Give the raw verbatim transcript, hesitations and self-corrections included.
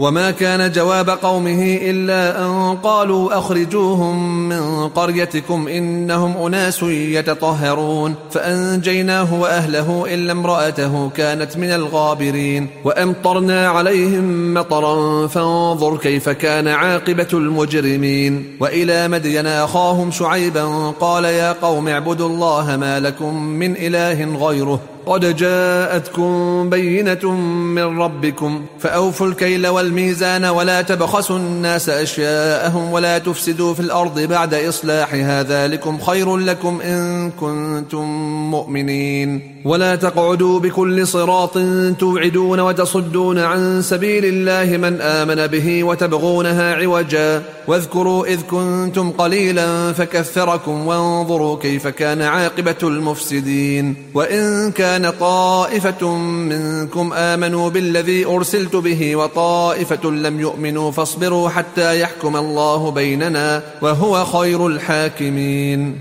وما كان جواب قومه إلا أن قالوا أخرجوهم من قريتكم إنهم أناس يتطهرون فأنجيناه وأهله إلا امرأته كانت من الغابرين وأمطرنا عليهم مطرا فانظر كيف كان عاقبة المجرمين. وإلى مدين أخاهم شعيبا قال يا قوم اعبدوا الله ما لكم من إله غيره قد جاءتكم بينة من ربكم فأوفوا الكيل والميزان ولا تبخسوا الناس أشياءهم ولا تفسدوا في الأرض بعد إصلاحها ذلكم خير لكم إن كنتم مؤمنين. ولا تقعدوا بكل صراط توعدون وتصدون عن سبيل الله من آمن به وتبغونها عوجا واذكروا إذ كنتم قليلا فكثركم وانظروا كيف كان عاقبة المفسدين. وإن كان طائفة منكم آمنوا بالذي أرسلت به وطائفة لم يؤمنوا فاصبروا حتى يحكم الله بيننا وهو خير الحاكمين.